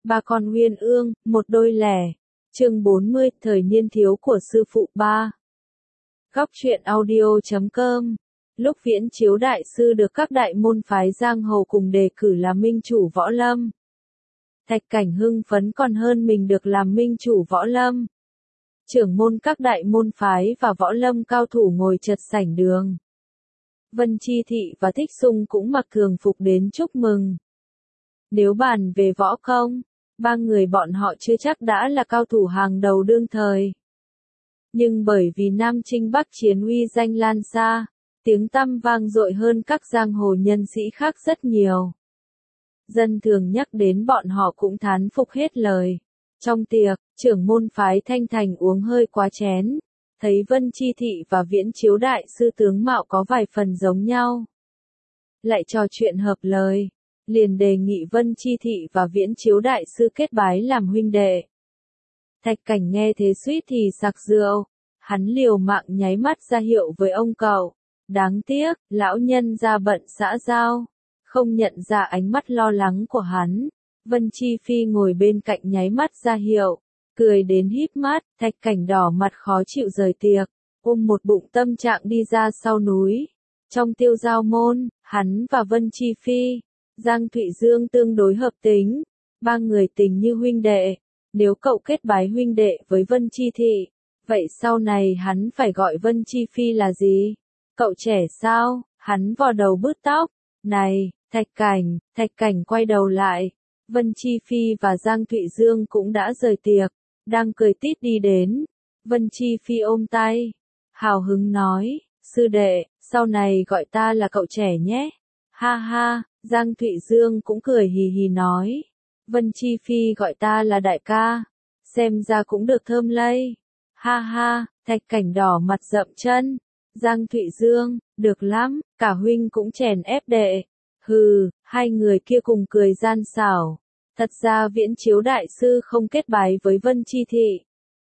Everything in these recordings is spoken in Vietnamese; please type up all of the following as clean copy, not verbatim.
Ba con uyên ương, một đôi lẻ. Chương 40, thời niên thiếu của sư phụ ba. Góc truyện audio.com. Lúc Viễn Chiếu đại sư được các đại môn phái giang hồ cùng đề cử làm minh chủ võ lâm, Thạch Cảnh hưng phấn còn hơn mình được làm minh chủ võ lâm. Trưởng môn các đại môn phái và võ lâm cao thủ ngồi chật sảnh đường. Vân Chi Thị và Thích Sung cũng mặc thường phục đến chúc mừng. Nếu bàn về võ công, ba người bọn họ chưa chắc đã là cao thủ hàng đầu đương thời. Nhưng bởi vì Nam Chinh Bắc Chiến uy danh lan xa, tiếng tăm vang dội hơn các giang hồ nhân sĩ khác rất nhiều. Dân thường nhắc đến bọn họ cũng thán phục hết lời. Trong tiệc, trưởng môn phái Thanh Thành uống hơi quá chén, thấy Vân Chi Thị và Viễn Chiếu đại sư tướng mạo có vài phần giống nhau. Lại trò chuyện hợp lời, liền đề nghị Vân Chi Thị và Viễn Chiếu đại sư kết bái làm huynh đệ. Thạch Cảnh nghe thế suýt thì sặc rượu, hắn liều mạng nháy mắt ra hiệu với ông cậu. Đáng tiếc, lão nhân ra bận xã giao, không nhận ra ánh mắt lo lắng của hắn. Vân Chi Phi ngồi bên cạnh nháy mắt ra hiệu, cười đến híp mắt. Thạch Cảnh đỏ mặt khó chịu rời tiệc, ôm một bụng tâm trạng đi ra sau núi. Trong Tiêu Giao môn, hắn và Vân Chi Phi, Giang Thụy Dương tương đối hợp tính, ba người tình như huynh đệ. Nếu cậu kết bái huynh đệ với Vân Chi Thị, vậy sau này hắn phải gọi Vân Chi Phi là gì? Cậu trẻ sao? Hắn vò đầu bứt tóc. Này, Thạch Cảnh quay đầu lại. Vân Chi Phi và Giang Thụy Dương cũng đã rời tiệc, đang cười tít đi đến. Vân Chi Phi ôm tay, hào hứng nói, sư đệ, sau này gọi ta là cậu trẻ nhé. Ha ha, Giang Thụy Dương cũng cười hì hì nói. Vân Chi Phi gọi ta là đại ca, xem ra cũng được thơm lây. Ha ha, Thạch Cảnh đỏ mặt rậm chân. Giang Thụy Dương, được lắm, cả huynh cũng chèn ép đệ. Hừ, hai người kia cùng cười gian xảo. Thật ra Viễn Chiếu đại sư không kết bái với Vân Chi Thị,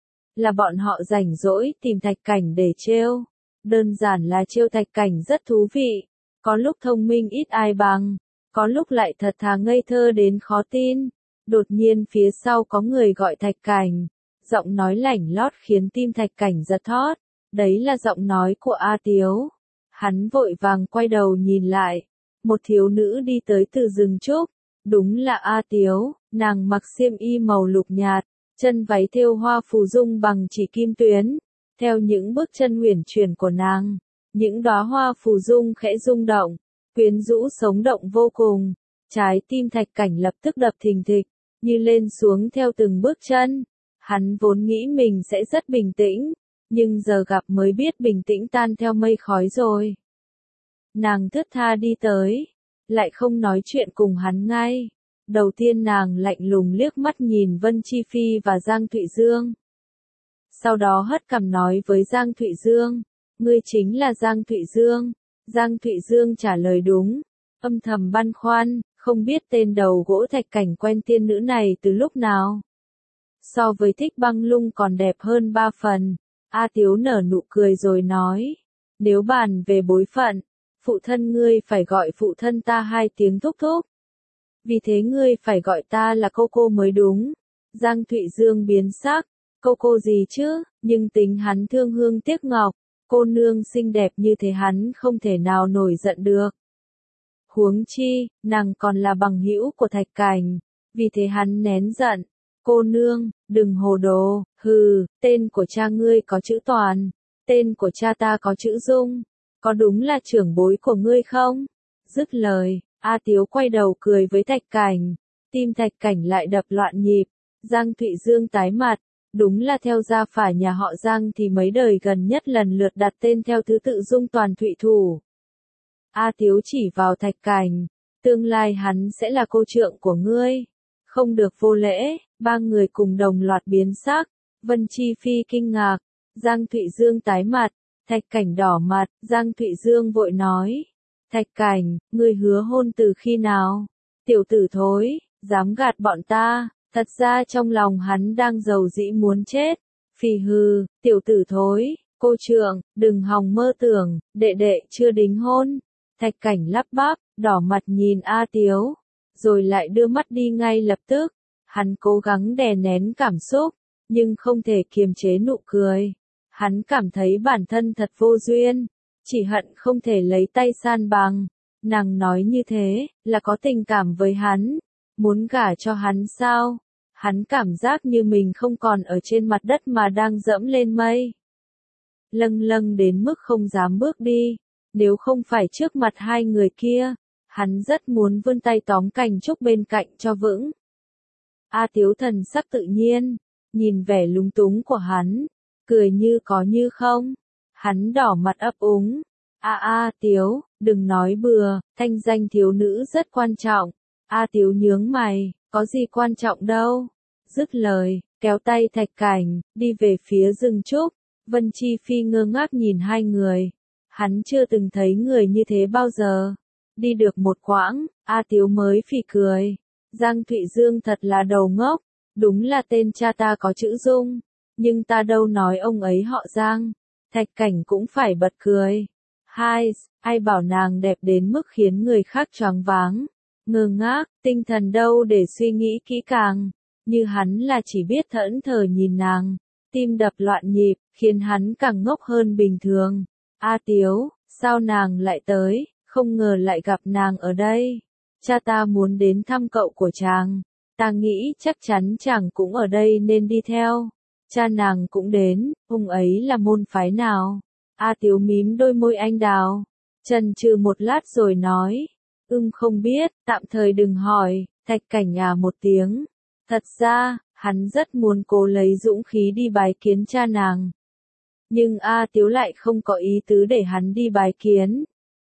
là bọn họ rảnh rỗi tìm Thạch Cảnh để trêu. Đơn giản là trêu Thạch Cảnh rất thú vị, có lúc thông minh ít ai bằng, có lúc lại thật thà ngây thơ đến khó tin. Đột nhiên phía sau có người gọi Thạch Cảnh, giọng nói lảnh lót khiến tim Thạch Cảnh giật thót. Đấy là giọng nói của A Tiếu. Hắn vội vàng quay đầu nhìn lại, một thiếu nữ đi tới từ rừng trúc. Đúng là A Tiếu, nàng mặc xiêm y màu lục nhạt, chân váy thêu hoa phù dung bằng chỉ kim tuyến. Theo những bước chân huyền chuyển của nàng, những đóa hoa phù dung khẽ rung động, quyến rũ sống động vô cùng. Trái tim Thạch Cảnh lập tức đập thình thịch, như lên xuống theo từng bước chân. Hắn vốn nghĩ mình sẽ rất bình tĩnh, nhưng giờ gặp mới biết bình tĩnh tan theo mây khói rồi. Nàng thướt tha đi tới, lại không nói chuyện cùng hắn ngay. Đầu tiên nàng lạnh lùng liếc mắt nhìn Vân Chi Phi và Giang Thụy Dương. Sau đó hất cằm nói với Giang Thụy Dương, ngươi chính là Giang Thụy Dương. Giang Thụy Dương trả lời đúng, âm thầm băn khoăn, không biết tên đầu gỗ Thạch Cảnh quen tiên nữ này từ lúc nào. So với Thích Băng Lung còn đẹp hơn 3 phần. A Tiếu nở nụ cười rồi nói, nếu bàn về bối phận, phụ thân ngươi phải gọi phụ thân ta 2 tiếng thúc thúc. Vì thế ngươi phải gọi ta là cô mới đúng. Giang Thụy Dương biến sắc, cô gì chứ, nhưng tính hắn thương hương tiếc ngọc, cô nương xinh đẹp như thế hắn không thể nào nổi giận được. Huống chi, nàng còn là bằng hữu của Thạch Cảnh, vì thế hắn nén giận. Cô nương, đừng hồ đồ, hừ, tên của cha ngươi có chữ Toàn, tên của cha ta có chữ Dung, có đúng là trưởng bối của ngươi không? Dứt lời, A Tiếu quay đầu cười với Thạch Cảnh, tim Thạch Cảnh lại đập loạn nhịp. Giang Thụy Dương tái mặt, đúng là theo gia phả nhà họ Giang thì mấy đời gần nhất lần lượt đặt tên theo thứ tự Dung Toàn Thụy Thủ. A Tiếu chỉ vào Thạch Cảnh, tương lai hắn sẽ là cô trượng của ngươi, không được vô lễ. Ba người cùng đồng loạt biến sắc. Vân Chi Phi kinh ngạc, Giang Thụy Dương tái mặt, Thạch Cảnh đỏ mặt. Giang Thụy Dương vội nói, Thạch Cảnh, ngươi hứa hôn từ khi nào? Tiểu tử thối, dám gạt bọn ta. Thật ra trong lòng hắn đang giàu dĩ muốn chết. Phì hừ, tiểu tử thối, cô trượng, đừng hòng mơ tưởng, đệ đệ chưa đính hôn. Thạch Cảnh lắp bắp, đỏ mặt nhìn A Tiếu, rồi lại đưa mắt đi ngay lập tức. Hắn cố gắng đè nén cảm xúc, nhưng không thể kiềm chế nụ cười. Hắn cảm thấy bản thân thật vô duyên, chỉ hận không thể lấy tay san bằng. Nàng nói như thế, là có tình cảm với hắn, muốn gả cho hắn sao? Hắn cảm giác như mình không còn ở trên mặt đất mà đang dẫm lên mây. Lâng lâng đến mức không dám bước đi, nếu không phải trước mặt hai người kia, hắn rất muốn vươn tay tóm cành trúc bên cạnh cho vững. A Tiếu thần sắc tự nhiên, nhìn vẻ lúng túng của hắn, cười như có như không. Hắn đỏ mặt ấp úng. A Tiếu, đừng nói bừa, thanh danh thiếu nữ rất quan trọng. A Tiếu nhướng mày, có gì quan trọng đâu. Dứt lời, kéo tay Thạch Cảnh, đi về phía rừng trúc. Vân Chi Phi ngơ ngác nhìn hai người. Hắn chưa từng thấy người như thế bao giờ. Đi được một quãng, A Tiếu mới phì cười. Giang Thụy Dương thật là đầu ngốc. Đúng là tên cha ta có chữ Dung. Nhưng ta đâu nói ông ấy họ Giang. Thạch Cảnh cũng phải bật cười. Hai, ai bảo nàng đẹp đến mức khiến người khác choáng váng. Ngơ ngác, tinh thần đâu để suy nghĩ kỹ càng. Như hắn là chỉ biết thẫn thờ nhìn nàng. Tim đập loạn nhịp, khiến hắn càng ngốc hơn bình thường. A Tiếu, sao nàng lại tới, không ngờ lại gặp nàng ở đây. Cha ta muốn đến thăm cậu của chàng. Ta nghĩ chắc chắn chàng cũng ở đây nên đi theo. Cha nàng cũng đến, ông ấy là môn phái nào? A Tiếu mím đôi môi anh đào. Chần chừ một lát rồi nói. Không biết, tạm thời đừng hỏi. Thạch Cảnh một tiếng. Thật ra, hắn rất muốn cố lấy dũng khí đi bái kiến cha nàng. Nhưng A Tiếu lại không có ý tứ để hắn đi bái kiến.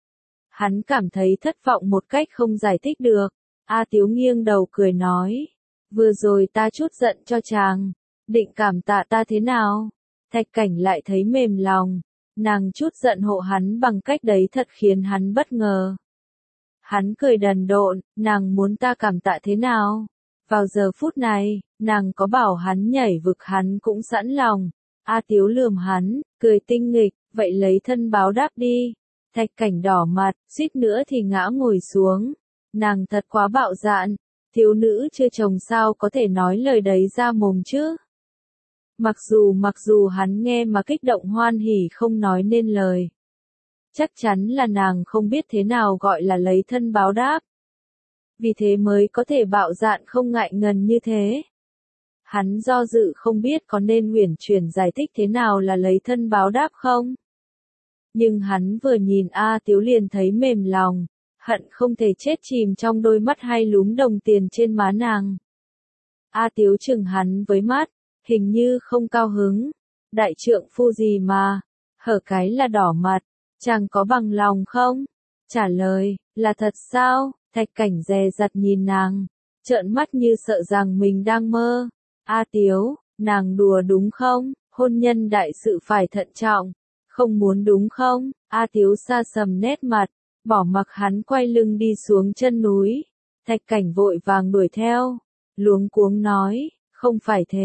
Hắn cảm thấy thất vọng một cách không giải thích được. A Tiếu nghiêng đầu cười nói. Vừa rồi ta chút giận cho chàng. Định cảm tạ ta thế nào? Thạch Cảnh lại thấy mềm lòng. Nàng chút giận hộ hắn bằng cách đấy thật khiến hắn bất ngờ. Hắn cười đần độn, nàng muốn ta cảm tạ thế nào? Vào giờ phút này, nàng có bảo hắn nhảy vực hắn cũng sẵn lòng. A Tiếu lườm hắn, cười tinh nghịch, vậy lấy thân báo đáp đi. Thạch Cảnh đỏ mặt, suýt nữa thì ngã ngồi xuống. Nàng thật quá bạo dạn, thiếu nữ chưa chồng sao có thể nói lời đấy ra mồm chứ. Mặc dù hắn nghe mà kích động hoan hỉ không nói nên lời. Chắc chắn là nàng không biết thế nào gọi là lấy thân báo đáp. Vì thế mới có thể bạo dạn không ngại ngần như thế. Hắn do dự không biết có nên uyển chuyển giải thích thế nào là lấy thân báo đáp không. Nhưng hắn vừa nhìn A Tiếu liền thấy mềm lòng, hận không thể chết chìm trong đôi mắt hay lúm đồng tiền trên má nàng. A Tiếu chừng hắn với mắt, hình như không cao hứng. Đại trượng phu gì mà, hở cái là đỏ mặt, chàng có bằng lòng không? Trả lời, là thật sao? Thạch Cảnh dè dặt nhìn nàng, trợn mắt như sợ rằng mình đang mơ. A Tiếu, nàng đùa đúng không? Hôn nhân đại sự phải thận trọng. Không muốn đúng không? A Tiếu sa sầm nét mặt, bỏ mặc hắn quay lưng đi xuống chân núi. Thạch Cảnh vội vàng đuổi theo, luống cuống nói, không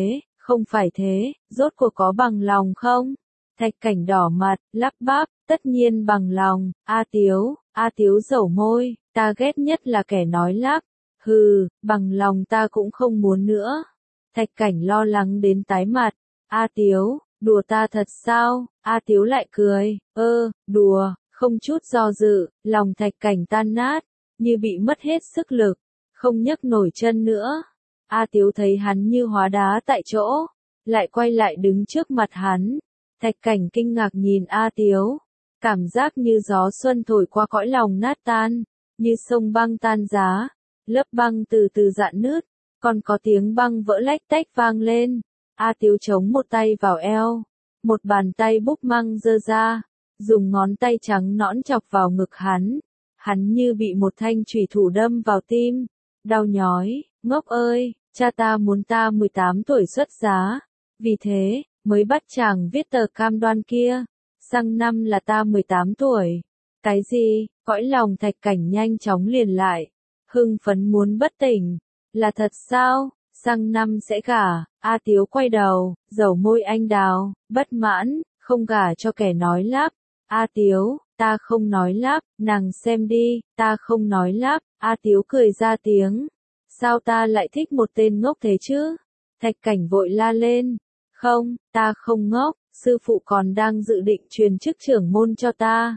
phải thế, rốt cuộc có bằng lòng không? Thạch Cảnh đỏ mặt, lắp bắp, tất nhiên bằng lòng. A Tiếu dẩu môi, ta ghét nhất là kẻ nói lắp. Hừ, bằng lòng ta cũng không muốn nữa. Thạch Cảnh lo lắng đến tái mặt. A Tiếu, đùa ta thật sao? A Tiếu lại cười, đùa, không chút do dự, lòng Thạch Cảnh tan nát, như bị mất hết sức lực, không nhấc nổi chân nữa. A Tiếu thấy hắn như hóa đá tại chỗ, lại quay lại đứng trước mặt hắn. Thạch Cảnh kinh ngạc nhìn A Tiếu, cảm giác như gió xuân thổi qua cõi lòng nát tan, như sông băng tan giá, lớp băng từ từ rạn nứt, còn có tiếng băng vỡ lách tách vang lên. A Tiếu chống một tay vào eo, một bàn tay búp măng giơ ra, dùng ngón tay trắng nõn chọc vào ngực hắn. Hắn như bị một thanh chủy thủ đâm vào tim, đau nhói. Ngốc ơi, cha ta muốn ta 18 tuổi xuất giá, vì thế mới bắt chàng viết tờ cam đoan kia. Sang năm là ta 18 tuổi. Cái gì? Cõi lòng Thạch Cảnh nhanh chóng liền lại, hưng phấn muốn bất tỉnh. Là thật sao? Sang năm sẽ gả. A Tiếu quay đầu, dẩu môi anh đào, bất mãn, không gả cho kẻ nói lắp. A Tiếu, ta không nói lắp, nàng xem đi, ta không nói lắp. A Tiếu cười ra tiếng. Sao ta lại thích một tên ngốc thế chứ? Thạch Cảnh vội la lên. Không, ta không ngốc, sư phụ còn đang dự định truyền chức trưởng môn cho ta.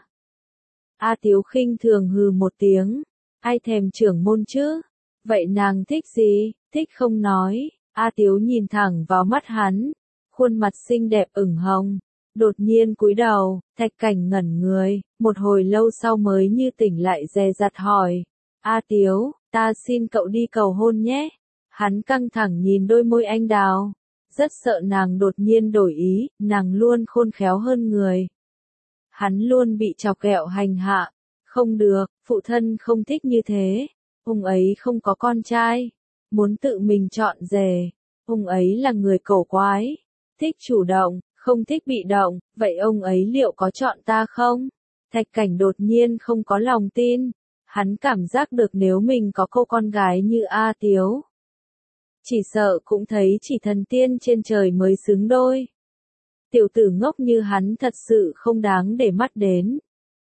A Tiếu khinh thường hừ một tiếng. Ai thèm trưởng môn chứ? Vậy nàng thích gì? Thích không nói. A Tiếu nhìn thẳng vào mắt hắn. Khuôn mặt xinh đẹp ửng hồng. Đột nhiên cúi đầu, Thạch Cảnh ngẩn người, một hồi lâu sau mới như tỉnh lại dè dặt hỏi. A Tiếu, ta xin cậu đi cầu hôn nhé. Hắn căng thẳng nhìn đôi môi anh đào. Rất sợ nàng đột nhiên đổi ý, nàng luôn khôn khéo hơn người. Hắn luôn bị chọc ghẹo hành hạ. Không được, phụ thân không thích như thế. Ông ấy không có con trai. Muốn tự mình chọn rể. Ông ấy là người cổ quái. Thích chủ động, không thích bị động. Vậy ông ấy liệu có chọn ta không? Thạch Cảnh đột nhiên không có lòng tin. Hắn cảm giác được nếu mình có cô con gái như A Tiếu. Chỉ sợ cũng thấy chỉ thần tiên trên trời mới xứng đôi. Tiểu tử ngốc như hắn thật sự không đáng để mắt đến.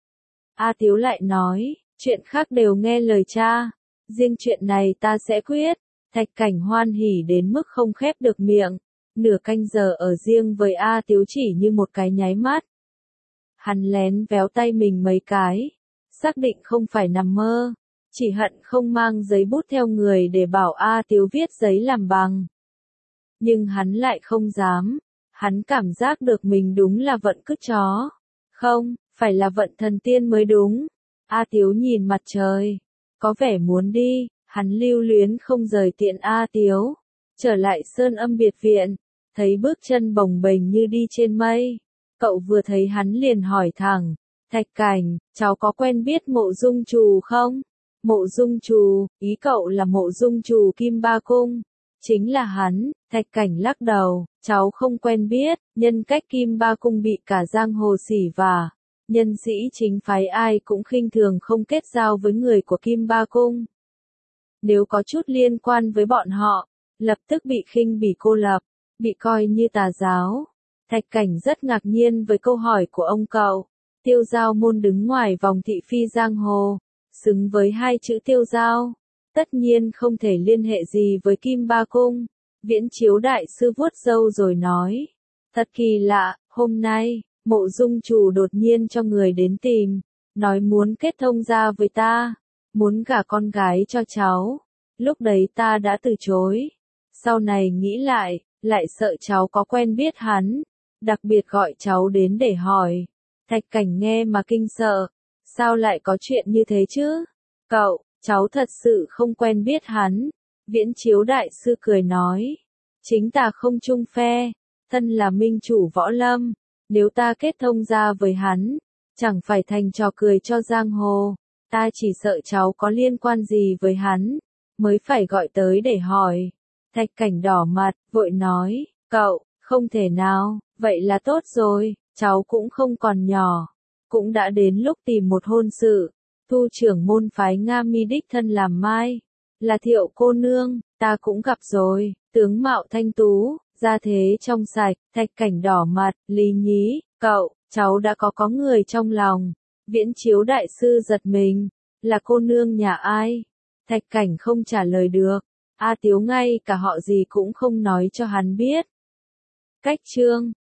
A Tiếu lại nói, chuyện khác đều nghe lời cha. Riêng chuyện này ta sẽ quyết. Thạch Cảnh hoan hỉ đến mức không khép được miệng. Nửa canh giờ ở riêng với A Tiếu chỉ như một cái nháy mắt. Hắn lén véo tay mình mấy cái. Xác định không phải nằm mơ. Chỉ hận không mang giấy bút theo người để bảo A Tiếu viết giấy làm bằng. Nhưng hắn lại không dám. Hắn cảm giác được mình đúng là vận cứt chó. Không, phải là vận thần tiên mới đúng. A Tiếu nhìn mặt trời. Có vẻ muốn đi, hắn lưu luyến không rời tiện A Tiếu. Trở lại sơn âm biệt viện. Thấy bước chân bồng bềnh như đi trên mây. Cậu vừa thấy hắn liền hỏi thẳng. Thạch Cảnh, cháu có quen biết Mộ Dung Trù không? Mộ Dung Trù, ý cậu là Mộ Dung Trù Kim Ba Cung. Chính là hắn. Thạch Cảnh lắc đầu, cháu không quen biết, nhân cách Kim Ba Cung bị cả giang hồ xỉ vả. Nhân sĩ chính phái ai cũng khinh thường không kết giao với người của Kim Ba Cung. Nếu có chút liên quan với bọn họ, lập tức bị khinh bỉ cô lập, bị coi như tà giáo. Thạch Cảnh rất ngạc nhiên với câu hỏi của ông cậu. Tiêu Giao môn đứng ngoài vòng thị phi giang hồ, xứng với hai chữ Tiêu Giao. Tất nhiên không thể liên hệ gì với Kim Ba Cung. Viễn Chiếu đại sư vuốt râu rồi nói. Thật kỳ lạ, hôm nay, Mộ Dung Trù đột nhiên cho người đến tìm. Nói muốn kết thông gia với ta. Muốn gả con gái cho cháu. Lúc đấy ta đã từ chối. Sau này nghĩ lại sợ cháu có quen biết hắn. Đặc biệt gọi cháu đến để hỏi. Thạch Cảnh nghe mà kinh sợ. Sao lại có chuyện như thế chứ? Cậu, cháu thật sự không quen biết hắn. Viễn Chiếu đại sư cười nói. Chính ta không chung phe. Thân là minh chủ võ lâm. Nếu ta kết thông gia với hắn, chẳng phải thành trò cười cho giang hồ. Ta chỉ sợ cháu có liên quan gì với hắn, mới phải gọi tới để hỏi. Thạch Cảnh đỏ mặt, vội nói. Cậu, không thể nào, vậy là tốt rồi, cháu cũng không còn nhỏ. Cũng đã đến lúc tìm một hôn sự. Thu trưởng môn phái Nga Mi đích thân làm mai. Là Thiệu cô nương, ta cũng gặp rồi, tướng mạo thanh tú, gia thế trong sạch. Thạch Cảnh đỏ mặt, Lý Nhí, cậu, cháu đã có người trong lòng. Viễn Chiếu đại sư giật mình, là cô nương nhà ai? Thạch Cảnh không trả lời được. A Tiếu ngay cả họ gì cũng không nói cho hắn biết. Cách chương